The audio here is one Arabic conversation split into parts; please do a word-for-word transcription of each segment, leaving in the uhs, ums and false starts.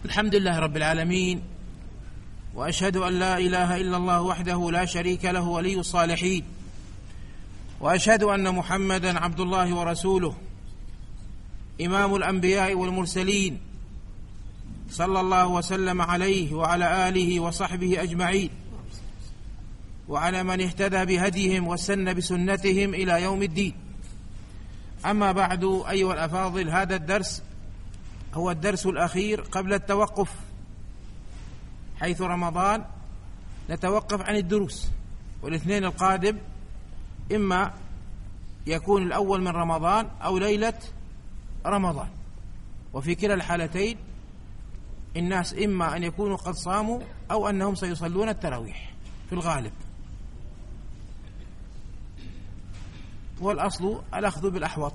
الحمد لله رب العالمين، وأشهد أن لا إله إلا الله وحده لا شريك له ولي الصالحين، وأشهد أن محمدا عبد الله ورسوله إمام الأنبياء والمرسلين، صلى الله وسلم عليه وعلى آله وصحبه أجمعين، وعلى من اهتدى بهديهم واستنى بسنتهم إلى يوم الدين. أما بعد، أيها الأفاضل، هذا الدرس هو الدرس الأخير قبل التوقف، حيث رمضان نتوقف عن الدروس، والاثنين القادم إما يكون الأول من رمضان أو ليلة رمضان، وفي كلا الحالتين الناس إما أن يكونوا قد صاموا أو أنهم سيصلون التراويح في الغالب، والأصل الأخذ بالأحوط.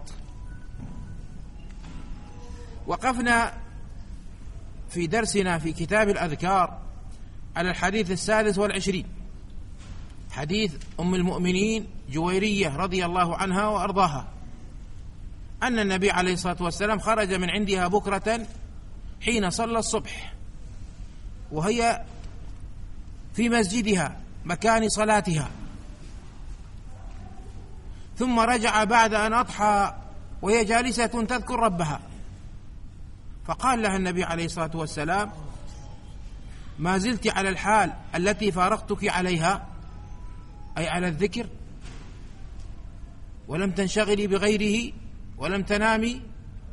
وقفنا في درسنا في كتاب الأذكار على الحديث السادس والعشرين، حديث أم المؤمنين جويرية رضي الله عنها وأرضاها، أن النبي عليه الصلاة والسلام خرج من عندها بكرة حين صلى الصبح، وهي في مسجدها مكان صلاتها، ثم رجع بعد أن أضحى وهي جالسة تذكر ربها، فقال لها النبي عليه الصلاة والسلام: ما زلت على الحال التي فارقتك عليها، أي على الذكر، ولم تنشغلي بغيره ولم تنامي؟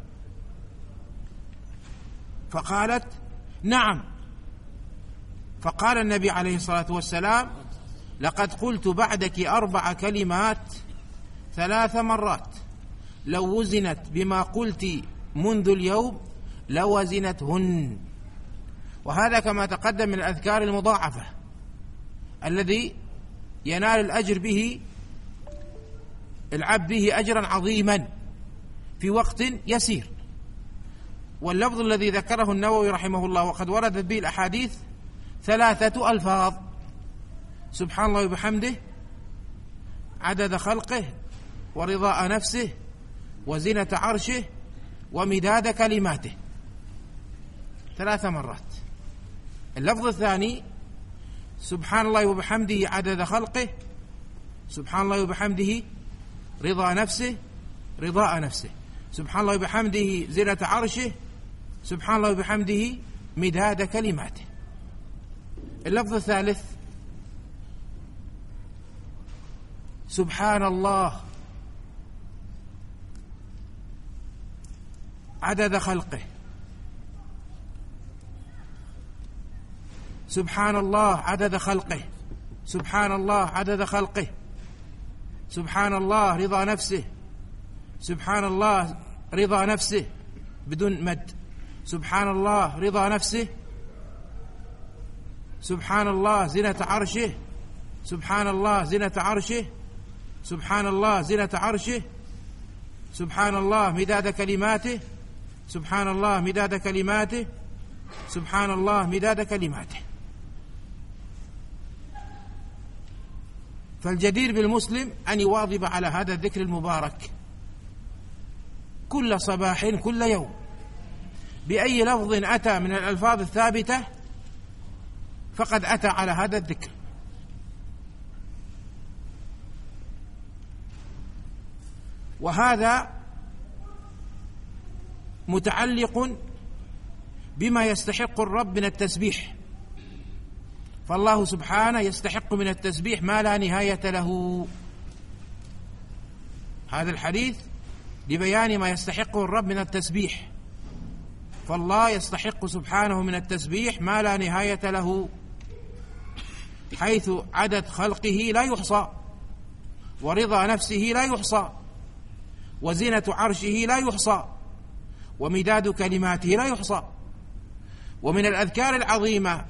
فقالت: نعم. فقال النبي عليه الصلاة والسلام: لقد قلت بعدك أربع كلمات ثلاث مرات، لو وزنت بما قلت منذ اليوم لوزنتهن. وهذا كما تقدم من الأذكار المضاعفة الذي ينال الأجر به العبد به أجرا عظيما في وقت يسير. واللفظ الذي ذكره النووي رحمه الله وقد وردت به الأحاديث ثلاثة ألفاظ: سبحان الله وبحمده، عدد خلقه، ورضاء نفسه، وزنة عرشه، ومداد كلماته، ثلاث مرات. اللفظ الثاني: سبحان الله وبحمده عدد خلقه، سبحان الله وبحمده رضا نفسه رضاء نفسه، سبحان الله وبحمده زنة عرشه، سبحان الله وبحمده مداد كلماته. اللفظ الثالث: سبحان الله عدد خلقه، سبحان الله عدد خلقه، سبحان الله عدد خلقه، سبحان الله رضا نفسه، سبحان الله رضا نفسه بدون مد، سبحان الله رضا نفسه، سبحان الله زنة عرشه، سبحان الله زنة عرشه، سبحان الله زنة عرشه، سبحان الله مداد كلماته، سبحان الله مداد كلماته، سبحان الله مداد كلماته. فالجدير بالمسلم أن يواظب على هذا الذكر المبارك كل صباح كل يوم بأي لفظ أتى من الألفاظ الثابتة فقد أتى على هذا الذكر. وهذا متعلق بما يستحق الرب من التسبيح، فالله سبحانه يستحق من التسبيح ما لا نهاية له. هذا الحديث لبيان ما يستحقه الرب من التسبيح، فالله يستحق سبحانه من التسبيح ما لا نهاية له، حيث عدد خلقه لا يحصى، ورضا نفسه لا يحصى، وزنة عرشه لا يحصى، ومداد كلماته لا يحصى. ومن الأذكار العظيمة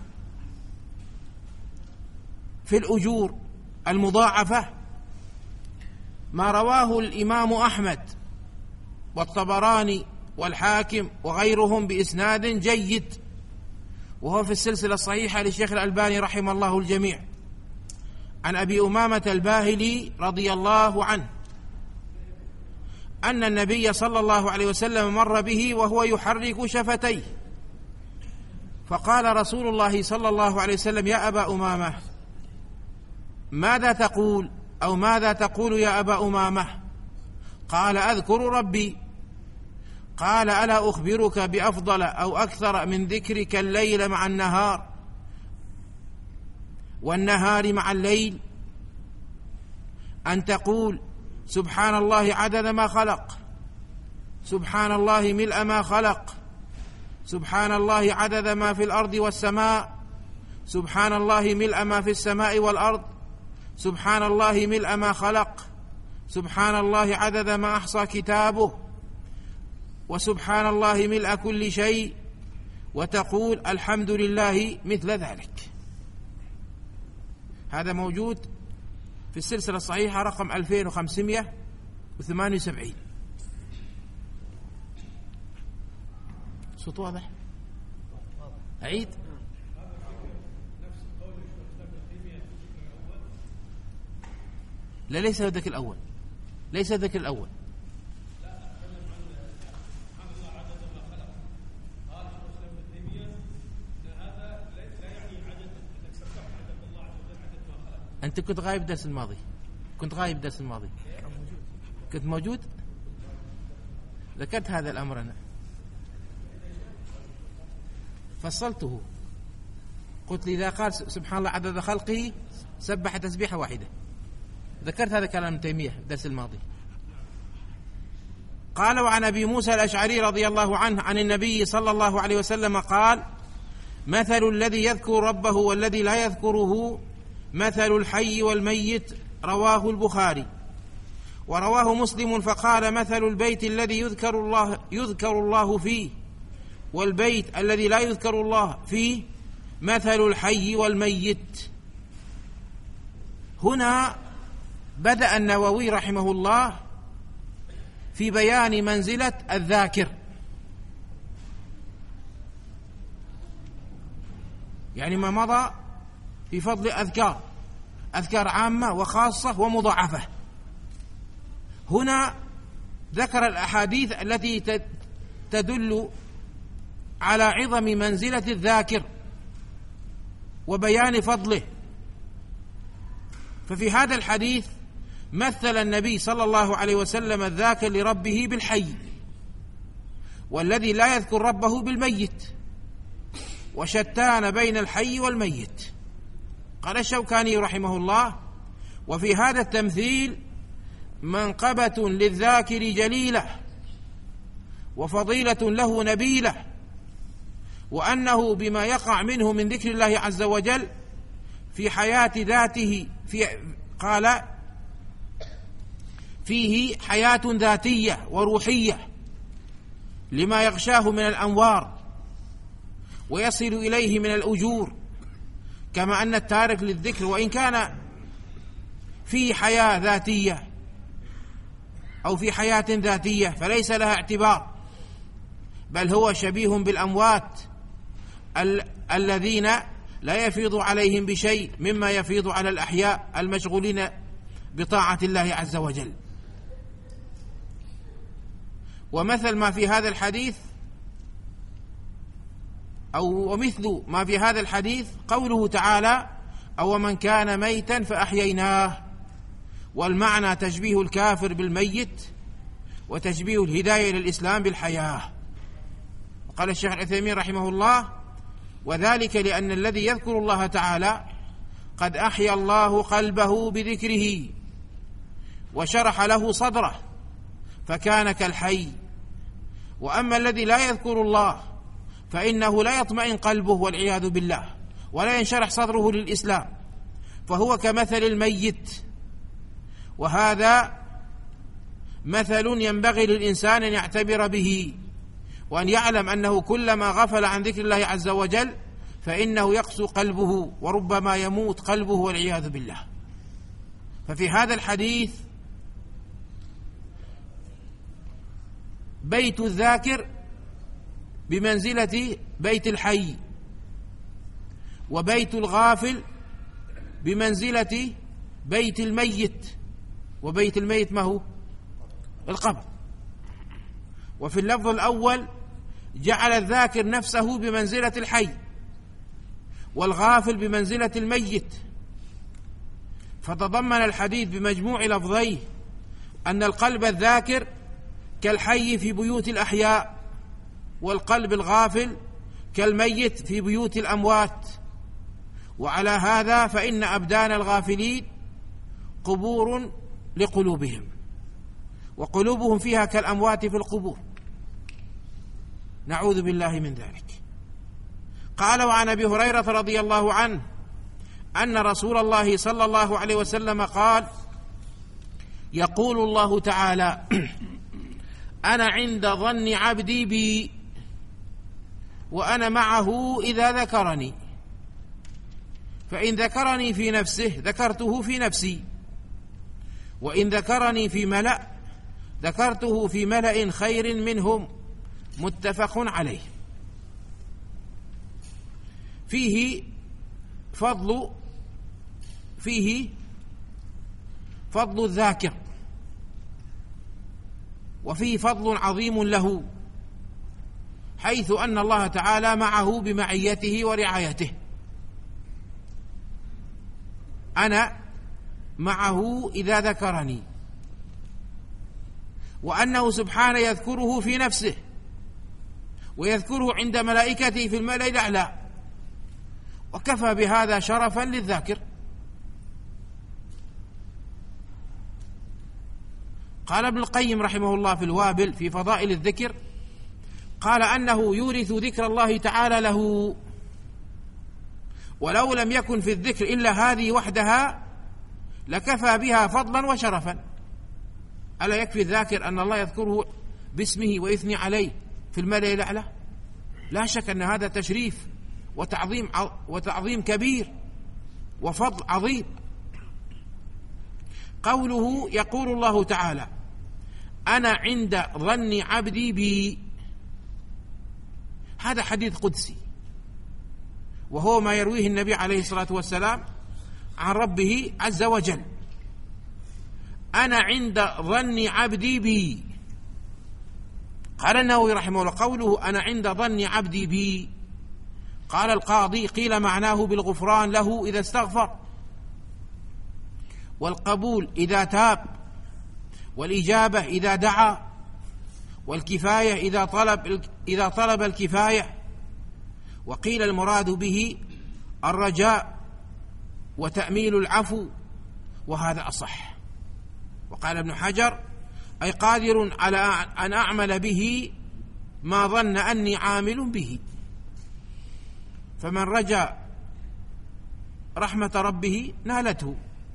في الأجور المضاعفة ما رواه الإمام أحمد والطبراني والحاكم وغيرهم بإسناد جيد، وهو في السلسلة الصحيحة للشيخ الألباني رحمه الله الجميع، عن أبي أمامة الباهلي رضي الله عنه أن النبي صلى الله عليه وسلم مر به وهو يحرك شفتيه فقال رسول الله صلى الله عليه وسلم: يا أبا أمامة، ماذا تقول؟ أو ماذا تقول يا أبا أمامة؟ قال: أذكر ربي. قال: ألا أخبرك بأفضل أو أكثر من ذكرك الليل مع النهار والنهار مع الليل؟ أن تقول: سبحان الله عدد ما خلق، سبحان الله ملء ما خلق، سبحان الله عدد ما في الأرض والسماء، سبحان الله ملء ما في السماء والأرض، سبحان الله ملء ما خلق، سبحان الله عدد ما أحصى كتابه، وسبحان الله ملء كل شيء، وتقول: الحمد لله مثل ذلك. هذا موجود في السلسلة الصحيحة رقم ألفين وخمسمائة وثمانية وسبعين. صوت واضح؟ أعيد؟ لا، ليس ذاك الأول، ليس ذاك الأول. أنت كنت غايب الدرس الماضي، كنت غايب الدرس الماضي. كنت موجود؟ ذكرت هذا الأمر أنا، فصلته، قلت لي إذا قال سبحان الله عدد خلقه سبح تسبيحة واحدة. ذكرت هذا كلام ابن تيمية الدرس الماضي. قال: وعن أبي موسى الأشعري رضي الله عنه عن النبي صلى الله عليه وسلم قال: مثل الذي يذكر ربه والذي لا يذكره مثل الحي والميت. رواه البخاري. ورواه مسلم فقال: مثل البيت الذي يذكر الله يذكر الله فيه والبيت الذي لا يذكر الله فيه مثل الحي والميت. هنا بدأ النووي رحمه الله في بيان منزلة الذاكر، يعني ما مضى في فضل أذكار، أذكار عامة وخاصة ومضاعفة. هنا ذكر الأحاديث التي تدل على عظم منزلة الذاكر وبيان فضله. ففي هذا الحديث مثل النبي صلى الله عليه وسلم الذاكر لربه بالحي، والذي لا يذكر ربه بالميت، وشتان بين الحي والميت. قال الشوكاني رحمه الله: وفي هذا التمثيل منقبة للذاكر جليلة، وفضيلة له نبيلة، وأنه بما يقع منه من ذكر الله عز وجل في حياة ذاته في قال فيه حياة ذاتية وروحية لما يغشاه من الأنوار ويصل إليه من الأجور، كما أن التارك للذكر وإن كان في حياة ذاتية أو في حياة ذاتية فليس لها اعتبار، بل هو شبيه بالأموات ال- الذين لا يفيض عليهم بشيء مما يفيض على الأحياء المشغولين بطاعة الله عز وجل. ومثل ما في هذا الحديث أو ومثل ما في هذا الحديث قوله تعالى: أو من كان ميتا فأحييناه. والمعنى تشبيه الكافر بالميت، وتشبيه الهداية للإسلام بالحياة. وقال الشيخ العثيمين رحمه الله: وذلك لأن الذي يذكر الله تعالى قد أحيا الله قلبه بذكره وشرح له صدره فكان كالحي. وأما الذي لا يذكر الله فإنه لا يطمئن قلبه والعياذ بالله، ولا ينشرح صدره للإسلام، فهو كمثل الميت. وهذا مثل ينبغي للإنسان أن يعتبر به، وأن يعلم أنه كلما غفل عن ذكر الله عز وجل فإنه يقسو قلبه، وربما يموت قلبه والعياذ بالله. ففي هذا الحديث بيت الذاكر بمنزلة بيت الحي، وبيت الغافل بمنزلة بيت الميت. وبيت الميت ما هو؟ القبر. وفي اللفظ الأول جعل الذاكر نفسه بمنزلة الحي، والغافل بمنزلة الميت. فتضمن الحديث بمجموع لفظيه أن القلب الذاكر كالحي في بيوت الأحياء، والقلب الغافل كالميت في بيوت الأموات. وعلى هذا فإن أبدان الغافلين قبور لقلوبهم، وقلوبهم فيها كالأموات في القبور، نعوذ بالله من ذلك. قال: وعن أبي هريرة رضي الله عنه أن رسول الله صلى الله عليه وسلم قال: يقول الله تعالى: أنا عند ظن عبدي بي وأنا معه إذا ذكرني، فإن ذكرني في نفسه ذكرته في نفسي، وإن ذكرني في ملأ ذكرته في ملأ خير منهم. متفق عليه. فيه فضل فيه فضل الذاكر، وفيه فضل عظيم له، حيث أن الله تعالى معه بمعيته ورعايته. أنا معه إذا ذكرني، وأنه سبحانه يذكره في نفسه ويذكره عند ملائكته في الملأ الأعلى، وكفى بهذا شرفا للذاكر. قال ابن القيم رحمه الله في الوابل في فضائل الذكر، قال أنه يورث ذكر الله تعالى له، ولو لم يكن في الذكر إلا هذه وحدها لكفى بها فضلا وشرفا. ألا يكفي الذاكر أن الله يذكره باسمه ويثني عليه في الملأ الأعلى؟ لا شك أن هذا تشريف وتعظيم وتعظيم كبير وفضل عظيم. قوله: يقول الله تعالى: أنا عند ظن عبدي بي، هذا حديث قدسي، وهو ما يرويه النبي عليه الصلاة والسلام عن ربه عز وجل. أنا عند ظن عبدي بي. قال النووي رحمه الله: قوله أنا عند ظن عبدي بي، قال القاضي: قيل معناه بالغفران له إذا استغفر، والقبول إذا تاب، والإجابة إذا دعا، والكفاية إذا طلب إذا طلب الكفاية. وقيل المراد به الرجاء وتأميل العفو، وهذا أصح. وقال ابن حجر: أي قادر على أن أعمل به ما ظن أني عامل به. فمن رجا رحمة ربه نالته،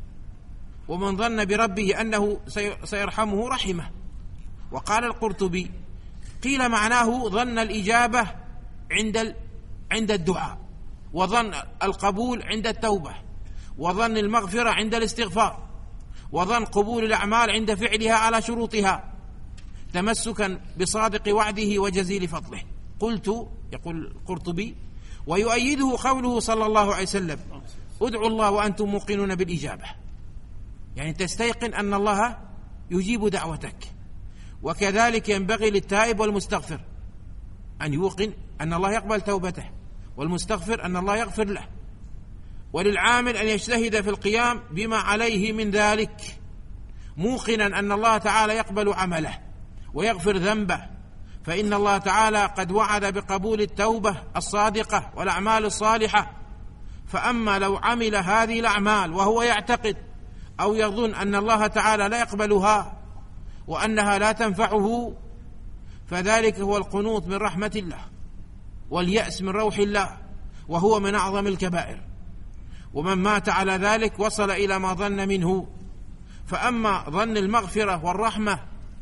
ومن ظن بربه أنه سيرحمه رحمه. وقال القرطبي: قيل معناه ظن الإجابة عند عند الدعاء، وظن القبول عند التوبة، وظن المغفرة عند الاستغفار، وظن قبول الأعمال عند فعلها على شروطها، تمسكا بصادق وعده وجزيل فضله. قلت، يقول القرطبي: ويؤيده قوله صلى الله عليه وسلم: ادعوا الله وأنتم موقنون بالإجابة، يعني تستيقن أن الله يجيب دعوتك. وكذلك ينبغي للتائب والمستغفر أن يوقن أن الله يقبل توبته، والمستغفر أن الله يغفر له. وللعامل أن يجتهد في القيام بما عليه من ذلك، موقنا أن الله تعالى يقبل عمله ويغفر ذنبه، فإن الله تعالى قد وعد بقبول التوبة الصادقة والأعمال الصالحة. فأما لو عمل هذه الأعمال وهو يعتقد أو يظن أن الله تعالى لا يقبلها وأنها لا تنفعه، فذلك هو القنوط من رحمة الله واليأس من روح الله، وهو من أعظم الكبائر. ومن مات على ذلك وصل إلى ما ظن منه. فأما ظن المغفرة والرحمة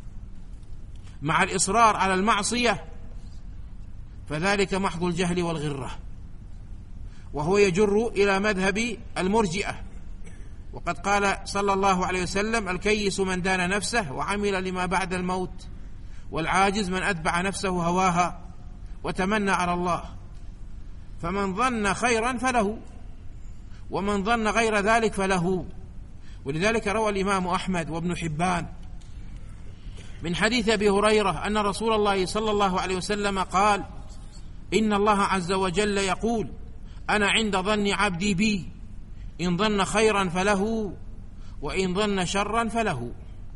مع الإصرار على المعصية فذلك محض الجهل والغرة، وهو يجر إلى مذهب المرجئة. وقد قال صلى الله عليه وسلم: الكيس من دان نفسه وعمل لما بعد الموت، والعاجز من أتبع نفسه هواها وتمنى على الله. فمن ظن خيرا فله، ومن ظن غير ذلك فله. ولذلك روى الإمام أحمد وابن حبان من حديث أبي هريرة أن رسول الله صلى الله عليه وسلم قال: إن الله عز وجل يقول: أنا عند ظن عبدي بي إن ظن خيرا فله وإن ظن شرا فله.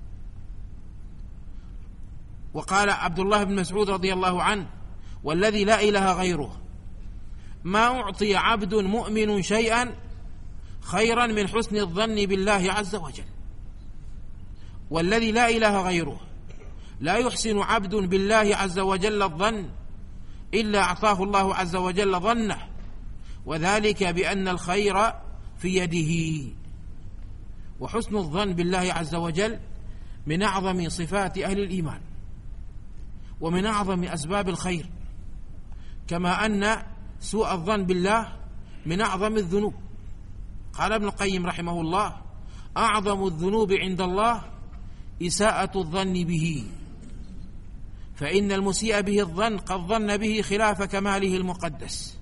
وقال عبد الله بن مسعود رضي الله عنه: والذي لا إله غيره ما أعطي عبد مؤمن شيئا خيرا من حسن الظن بالله عز وجل. والذي لا إله غيره لا يحسن عبد بالله عز وجل الظن إلا أعطاه الله عز وجل ظنه، وذلك بأن الخير في يده. وحسن الظن بالله عز وجل من أعظم صفات أهل الإيمان ومن أعظم أسباب الخير، كما أن سوء الظن بالله من أعظم الذنوب. قال ابن القيم رحمه الله: أعظم الذنوب عند الله إساءة الظن به، فإن المسيء به الظن قد ظن به خلاف كماله المقدس،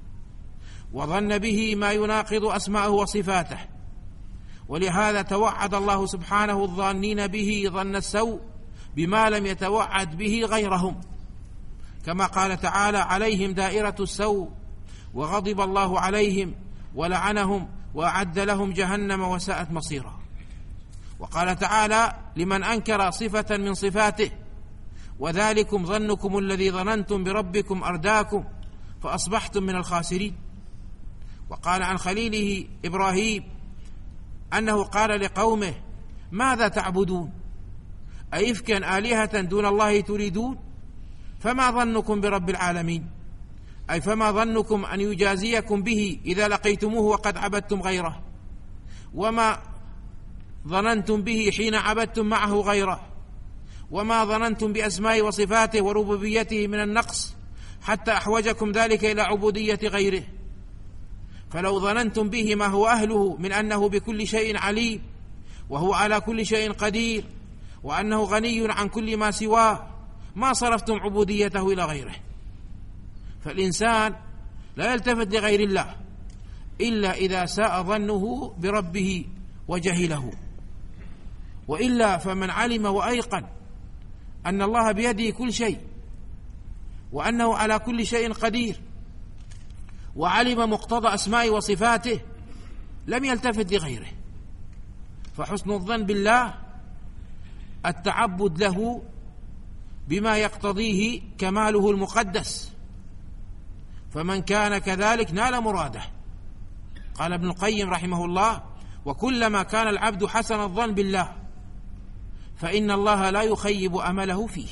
وظن به ما يناقض أسماءه وصفاته، ولهذا توعد الله سبحانه الظانين به ظن السوء بما لم يتوعد به غيرهم، كما قال تعالى: عليهم دائرة السوء وغضب الله عليهم ولعنهم وأعد لهم جهنم وساءت مصيرا. وقال تعالى لمن أنكر صفة من صفاته: وذلكم ظنكم الذي ظننتم بربكم أرداكم فأصبحتم من الخاسرين. وقال عن خليله إبراهيم أنه قال لقومه: ماذا تعبدون؟ أئفكا آلهة دون الله تريدون؟ فما ظنكم برب العالمين؟ أي فما ظنكم أن يجازيكم به إذا لقيتموه وقد عبدتم غيره؟ وما ظننتم به حين عبدتم معه غيره؟ وما ظننتم بأسماء وصفاته وربوبيته من النقص حتى أحوجكم ذلك إلى عبودية غيره؟ فلو ظننتم به ما هو أهله من أنه بكل شيء عليم وهو على كل شيء قدير وأنه غني عن كل ما سواه ما صرفتم عبوديته إلى غيره. فالإنسان لا يلتفت لغير الله إلا إذا ساء ظنه بربه وجهله، وإلا فمن علم وأيقن أن الله بيده كل شيء وأنه على كل شيء قدير وعلم مقتضى أسماء وصفاته لم يلتفت لغيره. فحسن الظن بالله التعبد له بما يقتضيه كماله المقدس، فمن كان كذلك نال مراده. قال ابن القيم رحمه الله: وكلما كان العبد حسن الظن بالله فإن الله لا يخيب أمله فيه.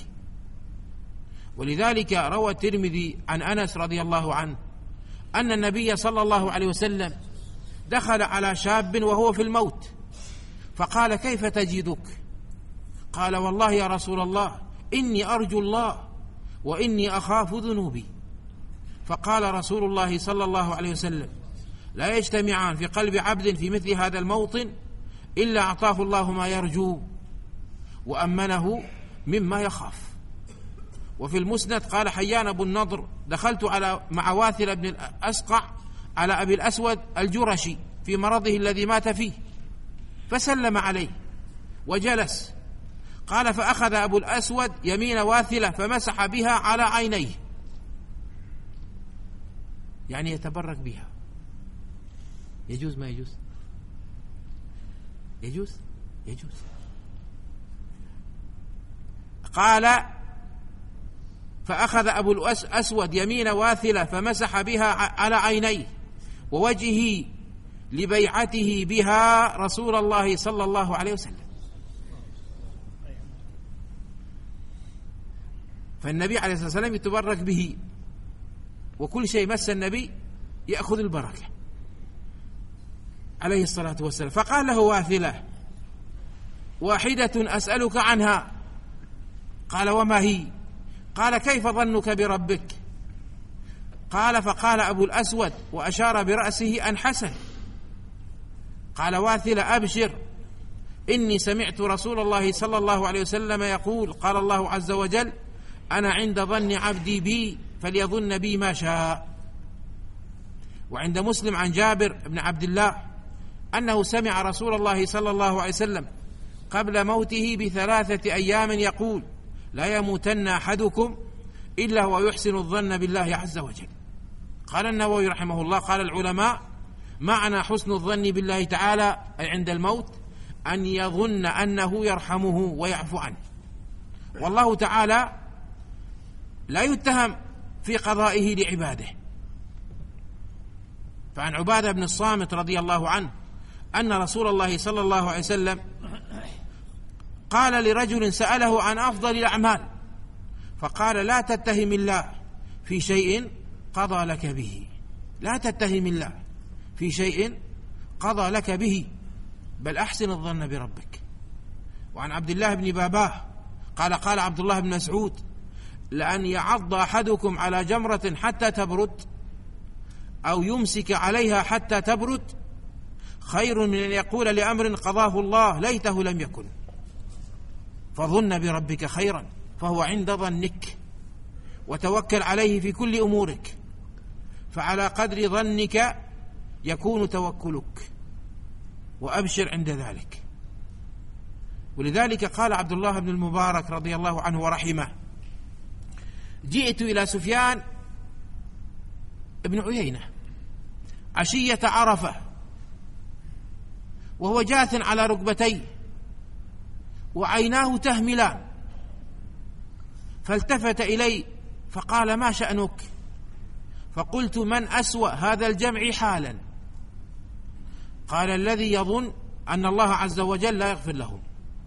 ولذلك روى الترمذي عن أنس رضي الله عنه أن النبي صلى الله عليه وسلم دخل على شاب وهو في الموت فقال: كيف تجدك؟ قال: والله يا رسول الله إني أرجو الله وإني أخاف ذنوبي. فقال رسول الله صلى الله عليه وسلم: لا يجتمعان في قلب عبد في مثل هذا الموطن إلا أعطاه الله ما يرجو وأمنه مما يخاف. وفي المسند قال حيان أبو النضر: دخلت على مع واثل بن الأسقع على أبي الأسود الجرشي في مرضه الذي مات فيه فسلم عليه وجلس. قال: فأخذ أبو الأسود يمين واثلة فمسح بها على عينيه، يعني يتبرك بها. يجوز ما يجوز؟ يجوز يجوز. قال: فأخذ أبو الأسود يمين واثلة فمسح بها على عينيه ووجهه لبيعته بها رسول الله صلى الله عليه وسلم. فالنبي عليه الصلاة والسلام يتبرك به، وكل شيء مس النبي يأخذ البركة عليه الصلاة والسلام. فقال له واثلة: واحدة أسألك عنها. قال: وما هي؟ قال: كيف ظنك بربك؟ قال: فقال أبو الأسود وأشار برأسه أن حسن. قال واثلة: أبشر، إني سمعت رسول الله صلى الله عليه وسلم يقول: قال الله عز وجل: أنا عند ظن عبدي بي فليظن بي ما شاء. وعند مسلم عن جابر بن عبد الله أنه سمع رسول الله صلى الله عليه وسلم قبل موته بثلاثة أيام يقول: لا يموتن أحدكم إلا هو يحسن الظن بالله عز وجل. قال النووي رحمه الله: قال العلماء: معنى حسن الظن بالله تعالى أي عند الموت أن يظن أنه يرحمه ويعفو عنه، والله تعالى لا يتهم في قضائه لعباده. فعن عبادة بن الصامت رضي الله عنه أن رسول الله صلى الله عليه وسلم قال لرجل سأله عن أفضل الأعمال فقال: لا تتهم الله في شيء قضى لك به، لا تتهم الله في شيء قضى لك به، بل أحسن الظن بربك. وعن عبد الله بن باباه قال: قال عبد الله بن مسعود: لأن يعض أحدكم على جمرة حتى تبرد أو يمسك عليها حتى تبرد خير من أن يقول لأمر قضاه الله ليته لم يكن. فظن بربك خيرا فهو عند ظنك، وتوكل عليه في كل أمورك، فعلى قدر ظنك يكون توكلك، وأبشر عند ذلك. ولذلك قال عبد الله بن المبارك رضي الله عنه ورحمه: جئت إلى سفيان بن عيينة عشية عرفة وهو جاث على ركبتيه وعيناه تهملان، فالتفت إلي فقال: ما شأنك؟ فقلت: من أسوأ هذا الجمع حالا؟ قال: الذي يظن أن الله عز وجل لا يغفر له.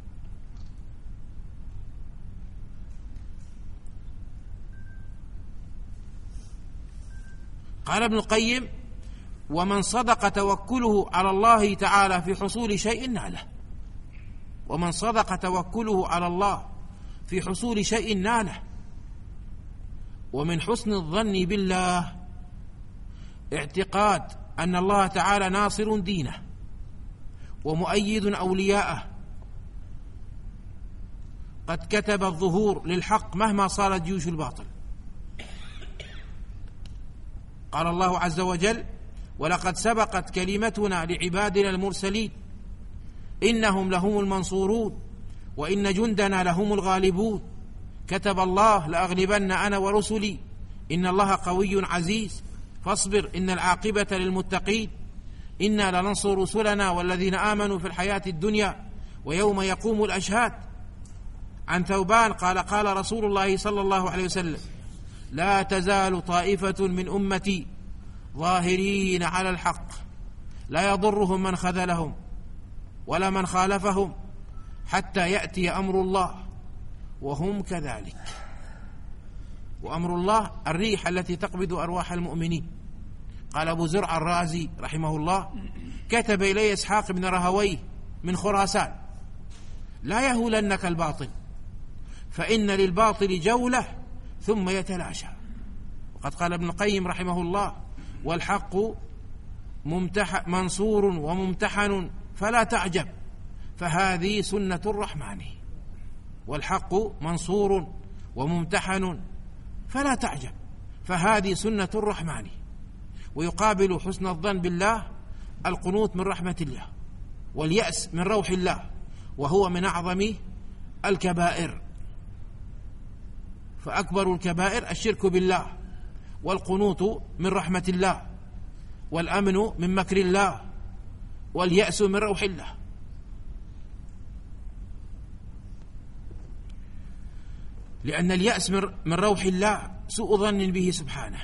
قال ابن القيم: ومن صدق توكله على الله تعالى في حصول شيء ناله، ومن صدق توكله على الله في حصول شيء ناله. ومن حسن الظن بالله اعتقاد أن الله تعالى ناصر دينه ومؤيد أولياءه، قد كتب الظهور للحق مهما صارت جيوش الباطل. قال الله عز وجل: ولقد سبقت كلمتنا لعبادنا المرسلين إنهم لهم المنصورون وإن جندنا لهم الغالبون كتب الله لأغلبن أنا ورسلي إن الله قوي عزيز فاصبر إن العاقبة للمتقين إنا لننصر رسلنا والذين آمنوا في الحياة الدنيا ويوم يقوم الأشهاد. عن ثوبان قال: قال رسول الله صلى الله عليه وسلم: لا تزال طائفة من أمتي ظاهرين على الحق لا يضرهم من خذلهم ولا من خالفهم حتى يأتي أمر الله وهم كذلك. وأمر الله الريح التي تقبض أرواح المؤمنين. قال أبو زرع الرازي رحمه الله: كتب إلي إسحاق بن رهويه من خراسان: لا يهولنك الباطل فإن للباطل جولة ثم يتلاشى. وقد قال ابن القيم رحمه الله: والحق ممتح منصور وممتحن فلا تعجب فهذه سنة الرحمن. والحق منصور وممتحن فلا تعجب فهذه سنة الرحمن. ويقابل حسن الظن بالله القنوط من رحمة الله واليأس من روح الله، وهو من أعظم الكبائر. فأكبر الكبائر الشرك بالله، والقنوط من رحمة الله، والأمن من مكر الله، واليأس من روح الله. لأن اليأس من روح الله سوء ظن به سبحانه.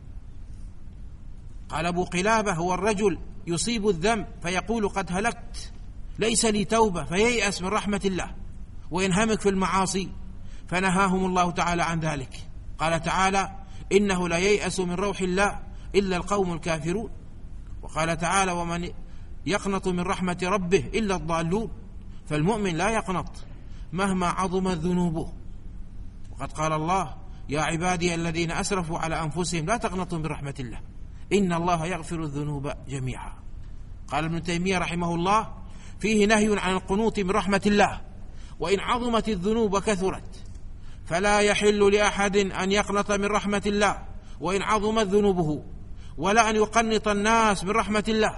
قال أبو قلابة: هو الرجل يصيب الذنب فيقول قد هلكت ليس لي توبة، فييأس من رحمة الله وينهمك في المعاصي، فنهاهم الله تعالى عن ذلك. قال تعالى: إنه لا ييأس من روح الله إلا القوم الكافرون. وقال تعالى: ومن يقنط من رحمة ربه إلا الضالون. فالمؤمن لا يقنط مهما عظمت ذنوبه. وقد قال الله: يا عبادي الذين أسرفوا على أنفسهم لا تقنطوا من رحمة الله إن الله يغفر الذنوب جميعا. قال ابن تيمية رحمه الله: فيه نهي عن القنوط من رحمة الله، وإن عظمت الذنوب كثرت فلا يحل لأحد أن يقنط من رحمة الله وإن عظمت ذنوبه، ولا أن يقنط الناس من رحمة الله.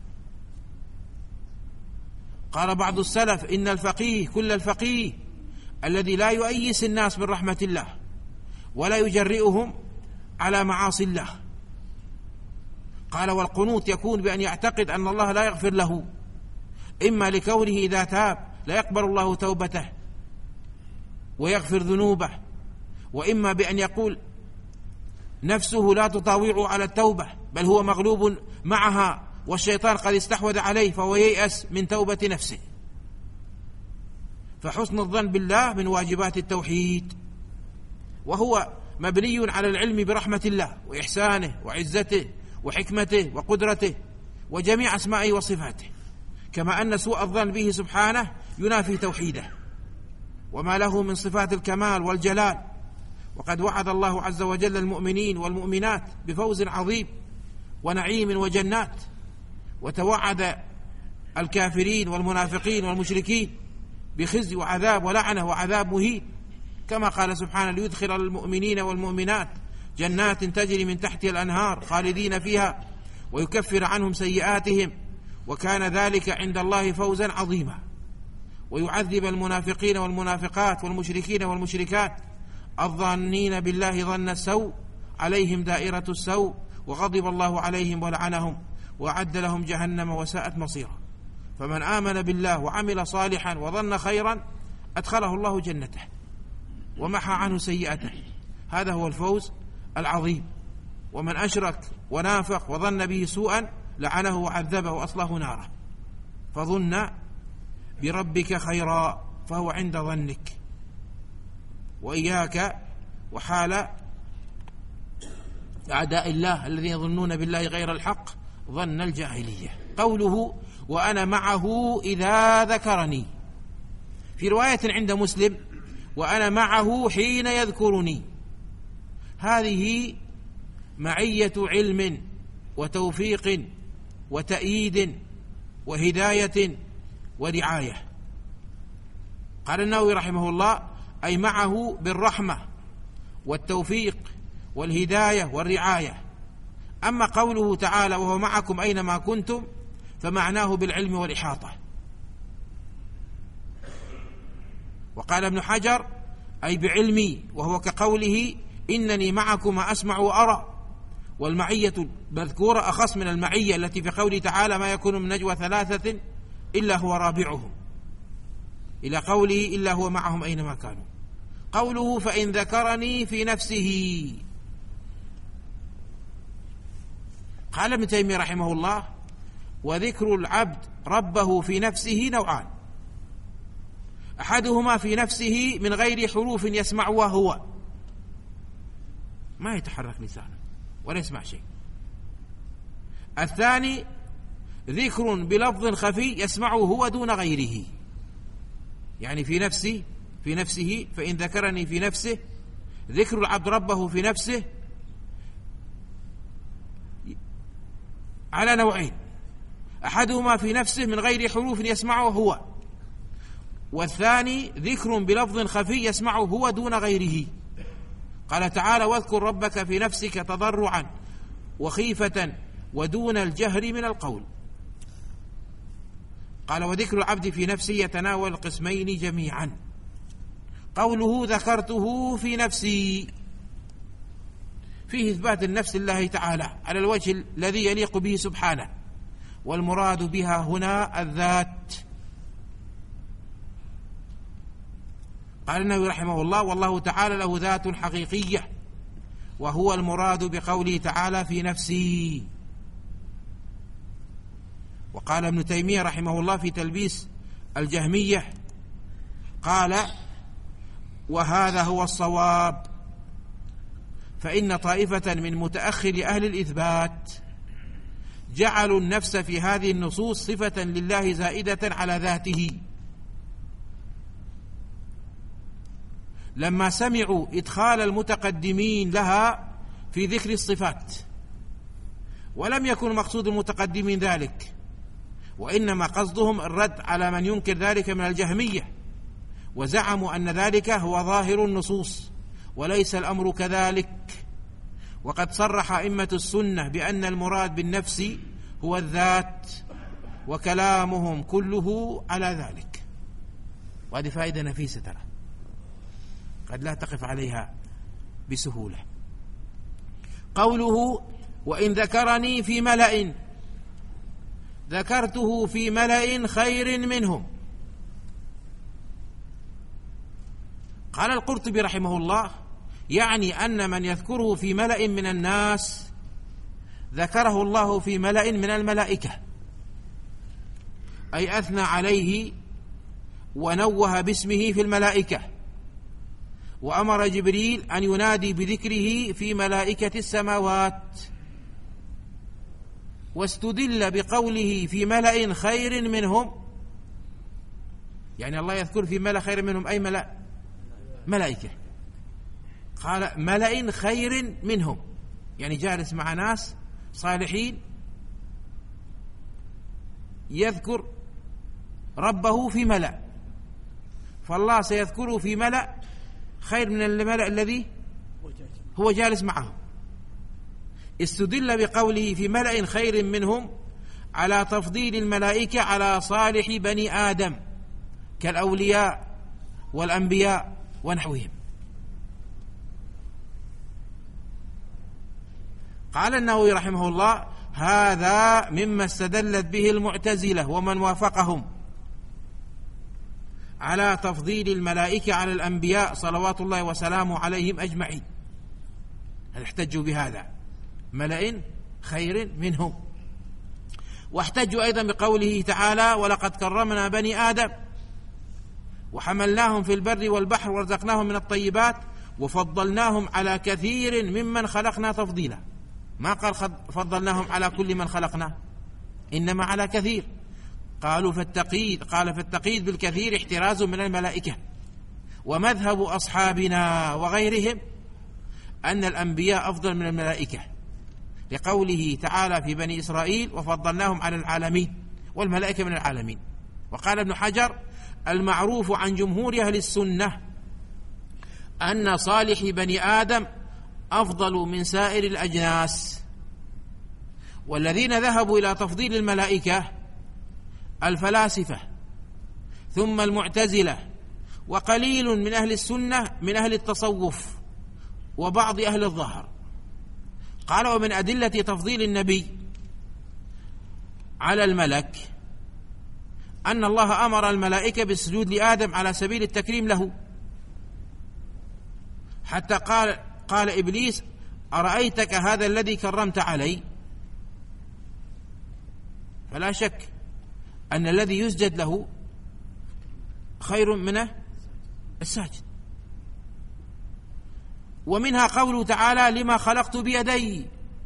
قال بعض السلف: إن الفقيه كل الفقيه الذي لا يؤيس الناس من رحمة الله ولا يجرئهم على معاصي الله. قال والقنوط يكون بأن يعتقد أن الله لا يغفر له، إما لكونه إذا تاب لا يقبل الله توبته ويغفر ذنوبه، وإما بأن يقول نفسه لا تطاوع على التوبة بل هو مغلوب معها والشيطان قد استحوذ عليه فهو ييأس من توبة نفسه. فحسن الظن بالله من واجبات التوحيد، وهو مبني على العلم برحمة الله وإحسانه وعزته وحكمته وقدرته وجميع أسمائه وصفاته، كما أن سوء الظن به سبحانه ينافي توحيده وما له من صفات الكمال والجلال. وقد وعد الله عز وجل المؤمنين والمؤمنات بفوز عظيم ونعيم وجنات، وتوعد الكافرين والمنافقين والمشركين بخزي وعذاب ولعنة وعذاب مهين، كما قال سبحانه ليدخل المؤمنين والمؤمنات جنات تجري من تحتها الأنهار خالدين فيها ويكفر عنهم سيئاتهم وكان ذلك عند الله فوزا عظيما، ويعذب المنافقين والمنافقات والمشركين والمشركات الظانين بالله ظن السوء عليهم دائرة السوء وغضب الله عليهم ولعنهم وأعد لهم جهنم وساءت مصيرا. فمن آمن بالله وعمل صالحا وظن خيرا أدخله الله جنته ومحى عنه سيئته، هذا هو الفوز العظيم. ومن أشرك ونافق وظن به سوءا لعنه وعذبه وأصله ناره، فظن بربك خيرا فهو عند ظنك. وإياك وحال أعداء الله الذين يظنون بالله غير الحق ظن الجاهلية. قوله وأنا معه إذا ذكرني، في رواية عند مسلم وأنا معه حين يذكرني، هذه معية علم وتوفيق وتأييد وهداية ورعاية. قال النووي رحمه الله أي معه بالرحمة والتوفيق والهداية والرعاية. أما قوله تعالى وهو معكم أينما كنتم فمعناه بالعلم والإحاطة. وقال ابن حجر أي بعلمي، وهو كقوله إنني معكم أسمع وأرى. والمعية المذكورة أخص من المعية التي في قوله تعالى ما يكون من نجوى ثلاثة إلا هو رابعهم، إلى قوله إلا هو معهم أينما كانوا. قوله فإن ذكرني في نفسه، قال ابن تيمية رحمه الله وذكر العبد ربه في نفسه نوعان، أحدهما في نفسه من غير حروف يسمع وهو ما يتحرك لسانه ولا يسمع شيء. الثاني ذكر بلفظ خفي يسمعه هو دون غيره، يعني في نفسه في نفسه فإن ذكرني في نفسه، ذكر العبد ربه في نفسه على نوعين، أحدهما في نفسه من غير حروف يسمعه هو، والثاني ذكر بلفظ خفي يسمعه هو دون غيره. قال تعالى واذكر ربك في نفسك تضرعا وخيفة ودون الجهر من القول. قال وذكر العبد في نفسه يتناول القسمين جميعا. قوله ذكرته في نفسي فيه إثبات النفس لله تعالى على الوجه الذي يليق به سبحانه، والمراد بها هنا الذات. قال النووي رحمه الله والله تعالى له ذات حقيقية، وهو المراد بقوله تعالى في نفسي. وقال ابن تيمية رحمه الله في تلبيس الجهمية قال وهذا هو الصواب، فإن طائفة من متأخر أهل الإثبات جعلوا النفس في هذه النصوص صفة لله زائدة على ذاته، لما سمعوا إدخال المتقدمين لها في ذكر الصفات، ولم يكن مقصود المتقدمين ذلك، وإنما قصدهم الرد على من ينكر ذلك من الجهمية، وزعموا أن ذلك هو ظاهر النصوص وليس الأمر كذلك. وقد صرح أئمة السنة بأن المراد بالنفس هو الذات، وكلامهم كله على ذلك. وهذه فائدة نفيسة ترى قد لا تقف عليها بسهولة. قوله وإن ذكرني في ملأ ذكرته في ملأ خير منهم. قال القرطبي رحمه الله: يعني أن من يذكره في ملأ من الناس ذكره الله في ملأ من الملائكة، أي أثنى عليه ونوه باسمه في الملائكة، وأمر جبريل أن ينادي بذكره في ملائكة السماوات. واستدل بقوله في ملأ خير منهم، يعني الله يذكر في ملأ خير منهم أي ملأ ملائكة. قال ملأ خير منهم، يعني جالس مع ناس صالحين يذكر ربه في ملأ، فالله سيذكره في ملأ خير من الملأ الذي هو جالس معه. استدل بقوله في ملأ خير منهم على تفضيل الملائكة على صالح بني آدم كالأولياء والأنبياء ونحوهم. قال النووي رحمه الله: هذا مما استدلت به المعتزلة ومن وافقهم على تفضيل الملائكة على الأنبياء صلوات الله وسلامه عليهم أجمعين. احتجوا بهذا ملأ خير منهم. واحتجوا أيضا بقوله تعالى: ولقد كرمنا بني آدم وحملناهم في البر والبحر ورزقناهم من الطيبات وفضلناهم على كثير ممن خلقنا تفضيلا. ما قال فضلناهم على كل من خلقنا، إنما على كثير. قالوا فالتقييد قال فالتقييد بالكثير احتراز من الملائكة. ومذهب أصحابنا وغيرهم أن الأنبياء أفضل من الملائكة، لقوله تعالى في بني إسرائيل: وفضلناهم على العالمين، والملائكة من العالمين. وقال ابن حجر: المعروف عن جمهور أهل السنة أن صالح بني آدم أفضل من سائر الأجناس. والذين ذهبوا إلى تفضيل الملائكة الفلاسفة ثم المعتزلة وقليل من أهل السنة من أهل التصوف وبعض أهل الظهر. قال: ومن أدلة تفضيل النبي على الملك أن الله أمر الملائكة بالسجود لآدم على سبيل التكريم له، حتى قال قال إبليس: أرأيتك هذا الذي كرمت علي؟ فلا شك أن الذي يسجد له خير من الساجد. ومنها قوله تعالى: لما خلقت بيدي،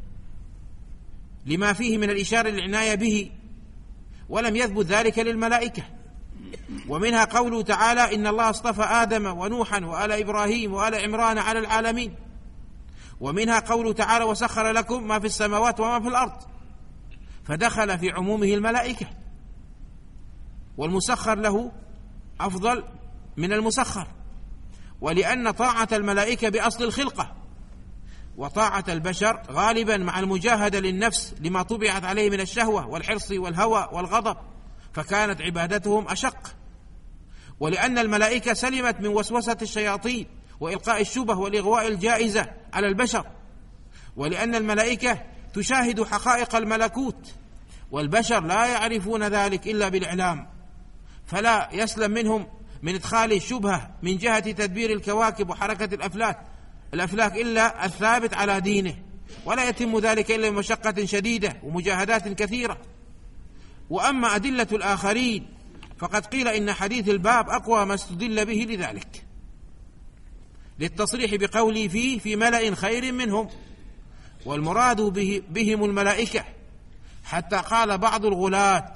لما فيه من الإشارة للعناية به، ولم يثبت ذلك للملائكة. ومنها قوله تعالى: إن الله اصطفى آدم ونوحا وآل إبراهيم وآل عمران على العالمين. ومنها قوله تعالى: وسخر لكم ما في السماوات وما في الأرض، فدخل في عمومه الملائكة، والمسخر له أفضل من المسخر. ولأن طاعة الملائكة بأصل الخلقة، وطاعة البشر غالبا مع المجاهدة للنفس لما طبعت عليه من الشهوة والحرص والهوى والغضب، فكانت عبادتهم أشق. ولأن الملائكة سلمت من وسوسة الشياطين وإلقاء الشبه والإغواء الجائزة على البشر. ولأن الملائكة تشاهد حقائق الملكوت، والبشر لا يعرفون ذلك إلا بالإعلام، فلا يسلم منهم من إدخال الشبهة من جهة تدبير الكواكب وحركة الأفلاك الأفلاك إلا الثابت على دينه، ولا يتم ذلك إلا بمشقة شديدة ومجاهدات كثيرة. وأما أدلة الآخرين فقد قيل إن حديث الباب أقوى ما استدل به لذلك، للتصريح بقوله فيه في ملأ خير منهم، والمراد به بهم الملائكة، حتى قال بعض الغلاة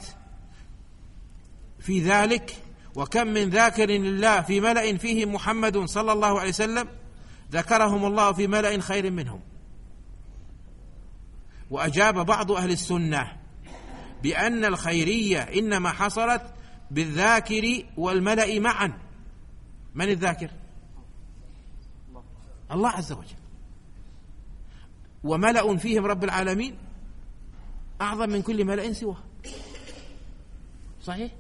في ذلك: وكم من ذاكر لله في ملأ فيهم محمد صلى الله عليه وسلم ذكرهم الله في ملأ خير منهم. وأجاب بعض أهل السنة بأن الخيرية إنما حصلت بالذاكر والملأ معا. من الذاكر؟ الله عز وجل. وملأ فيهم رب العالمين أعظم من كل ملأ سواه، صحيح؟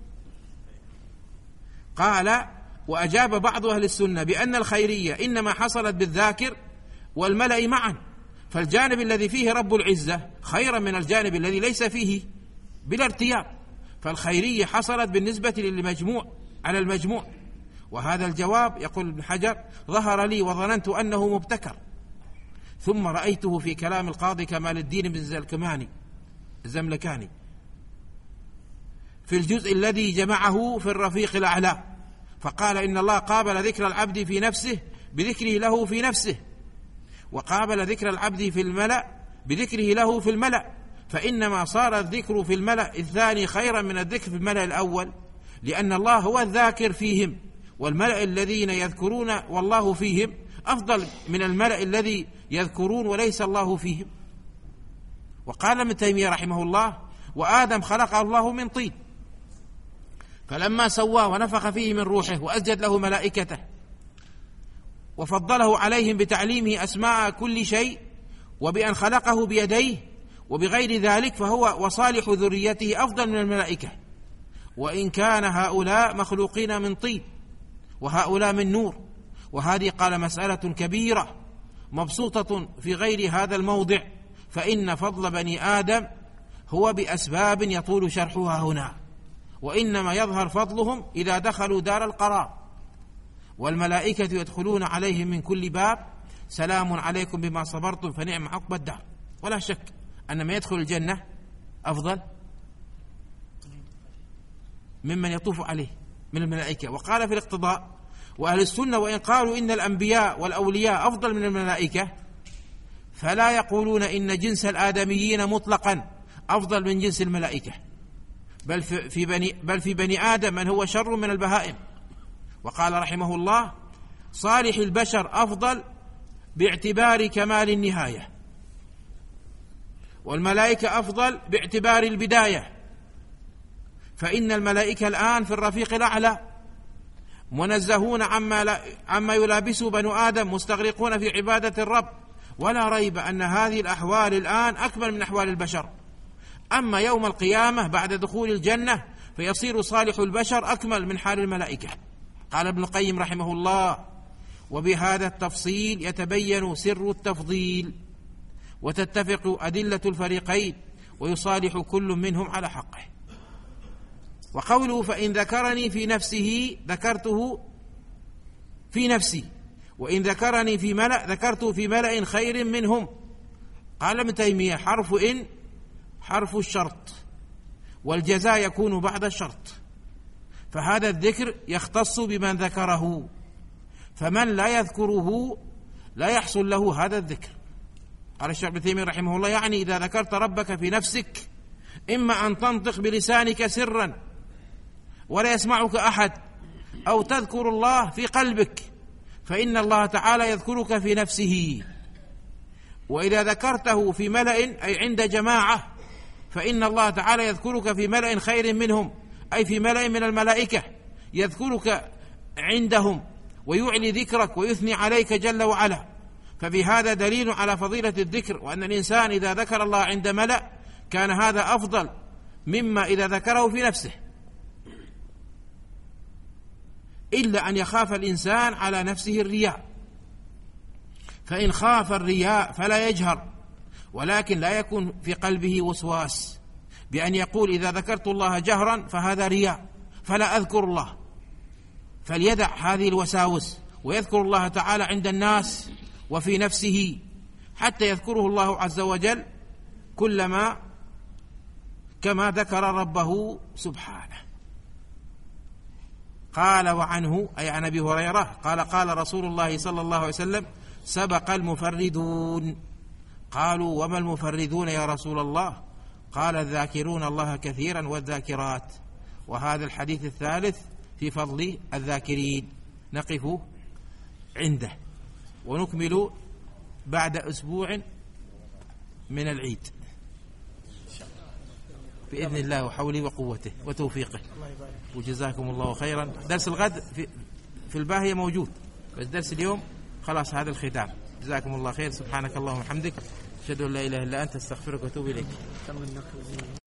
قال: وأجاب بعض أهل السنة بأن الخيرية إنما حصلت بالذاكر والملأ معا، فالجانب الذي فيه رب العزة خيرا من الجانب الذي ليس فيه بلا ارتياب، فالخيرية حصلت بالنسبة للمجموع على المجموع. وهذا الجواب يقول ابن حجر ظهر لي وظننت أنه مبتكر، ثم رأيته في كلام القاضي كمال الدين بن الزملكاني الزملكاني في الجزء الذي جمعه في الرفيق الأعلى، فقال إن الله قابل ذكر العبد في نفسه بذكره له في نفسه، وقابل ذكر العبد في الملأ بذكره له في الملأ، فإنما صار الذكر في الملأ الثاني خيرا من الذكر في الملأ الأول، لأن الله هو الذاكر فيهم، والملأ الذين يذكرون والله فيهم أفضل من الملأ الذي يذكرون وليس الله فيهم. وقال ابن تيمية رحمه الله: وآدم خلقه الله من طين، فلما سواه ونفخ فيه من روحه وأسجد له ملائكته وفضله عليهم بتعليمه أسماء كل شيء وبأن خلقه بيديه وبغير ذلك، فهو وصالح ذريته أفضل من الملائكة، وإن كان هؤلاء مخلوقين من طين وهؤلاء من نور. وهذه قال مسألة كبيرة مبسوطة في غير هذا الموضع، فإن فضل بني آدم هو بأسباب يطول شرحها هنا، وإنما يظهر فضلهم إذا دخلوا دار القرار، والملائكة يدخلون عليهم من كل باب سلام عليكم بما صبرتم فنعم عقبى الدار. ولا شك أن من يدخل الجنة أفضل ممن يطوف عليه من الملائكة. وقال في الاقتضاء: وأهل السنة وإن قالوا إن الأنبياء والأولياء أفضل من الملائكة فلا يقولون إن جنس الآدميين مطلقا أفضل من جنس الملائكة، بل في بني, بل في بني آدم من هو شر من البهائم. وقال رحمه الله: صالح البشر أفضل باعتبار كمال النهاية، والملائكة أفضل باعتبار البداية، فإن الملائكة الآن في الرفيق الأعلى منزهون عما, عما يلابسه بنو آدم، مستغرقون في عبادة الرب، ولا ريب أن هذه الأحوال الآن أكمل من أحوال البشر. أما يوم القيامة بعد دخول الجنة فيصير صالح البشر أكمل من حال الملائكة. قال ابن القيم رحمه الله: وبهذا التفصيل يتبين سر التفضيل وتتفق أدلة الفريقين ويصالح كل منهم على حقه. وقوله: فإن ذكرني في نفسه ذكرته في نفسي، وإن ذكرني في ملأ ذكرته في ملأ خير منهم. قال ابن تيمية: حرف إن حرف الشرط، والجزاء يكون بعد الشرط، فهذا الذكر يختص بمن ذكره، فمن لا يذكره لا يحصل له هذا الذكر. قال الشيخ ابن تيمية رحمه الله: يعني إذا ذكرت ربك في نفسك إما أن تنطق بلسانك سرا ولا يسمعك أحد، أو تذكر الله في قلبك فإن الله تعالى يذكرك في نفسه، وإذا ذكرته في ملأ أي عند جماعة فإن الله تعالى يذكرك في ملأ خير منهم، أي في ملأ من الملائكة يذكرك عندهم ويعلي ذكرك ويثني عليك جل وعلا. ففي هذا دليل على فضيلة الذكر، وأن الإنسان إذا ذكر الله عند ملأ كان هذا أفضل مما إذا ذكره في نفسه، إلا أن يخاف الإنسان على نفسه الرياء، فإن خاف الرياء فلا يجهر، ولكن لا يكون في قلبه وسواس بأن يقول إذا ذكرت الله جهرا فهذا رياء فلا أذكر الله، فليدع هذه الوساوس ويذكر الله تعالى عند الناس وفي نفسه حتى يذكره الله عز وجل كلما كما ذكر ربه سبحانه. قال: وعنه أي عن أبي هريرة قال: قال رسول الله صلى الله عليه وسلم: سبق المفردون. قالوا: وما المفردون يا رسول الله؟ قال: الذاكرون الله كثيرا والذاكرات. وهذا الحديث الثالث في فضل الذاكرين. نقف عنده ونكمل بعد أسبوع من العيد بإذن الله وحوله وقوته وتوفيقه، وجزاكم الله خيرا. درس الغد في, في الباهية موجود، بس درس اليوم خلاص هذا الختام. جزاكم الله خير. سبحانك اللهم وبحمدك، أشهد أن لا إله إلا أنت، أستغفرك وأتوب إليك.